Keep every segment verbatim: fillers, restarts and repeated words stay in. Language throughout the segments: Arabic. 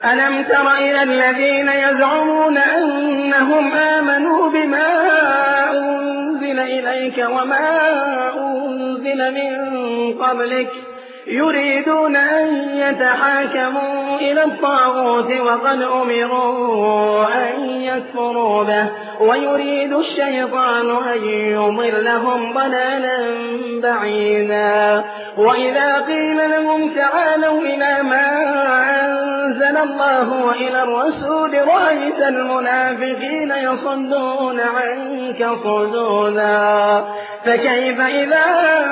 ألم تر إلى الذين يزعمون أنهم آمنوا بما أنزل إليك وما أنزل من قبلك يريدون أن يتحاكموا إلى الطاغوت وقد أمروا أن يكفروا به ويريد الشيطان أن يضلهم ضلالا بعيدا. وإذا قيل لهم تعالوا إلى ما أنزل الله وإلى الرسول رأيت المنافقين يصدون عنك صدودا. فكيف إذا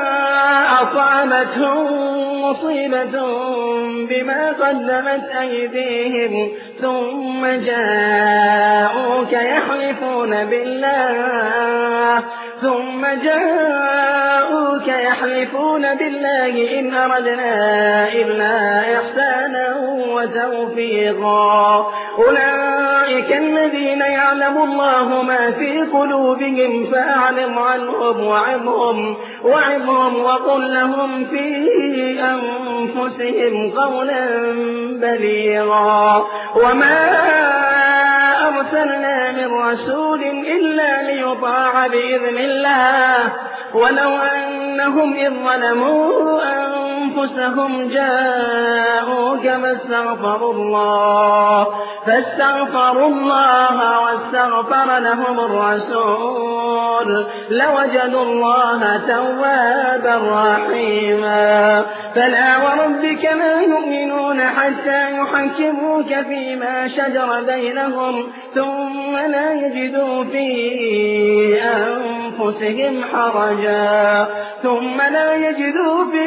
أصابتهم مصيبة بما قدمت أيديهم ثم جاءوك يحلفون بالله ثم جاءوك يحلفون بالله إن أردنا إلا إحسانا وتوفيقا أولئك الذين يعلم الله ما في قلوبهم فأعرض عنهم وعظهم وعظهم وقل لهم في أنفسهم قولا بليغا. وما أرسلنا من رسول إلا ليطاع بإذن الله ولو أنهم إذ ظلموا أنفسهم جاءوك فاستغفروا الله فاستغفروا الله واستغفر لهم الرسول لوجدوا الله توابا رحيما. فلا وربك لا يؤمنون حتى يحكموك فيما شجر بينهم ثم لا يجدوا في أنفسهم حرجا ثم لا يجدوا في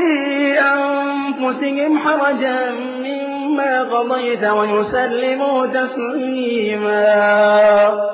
أنفسهم حرجا مما قضيت ويسلموا تسليما.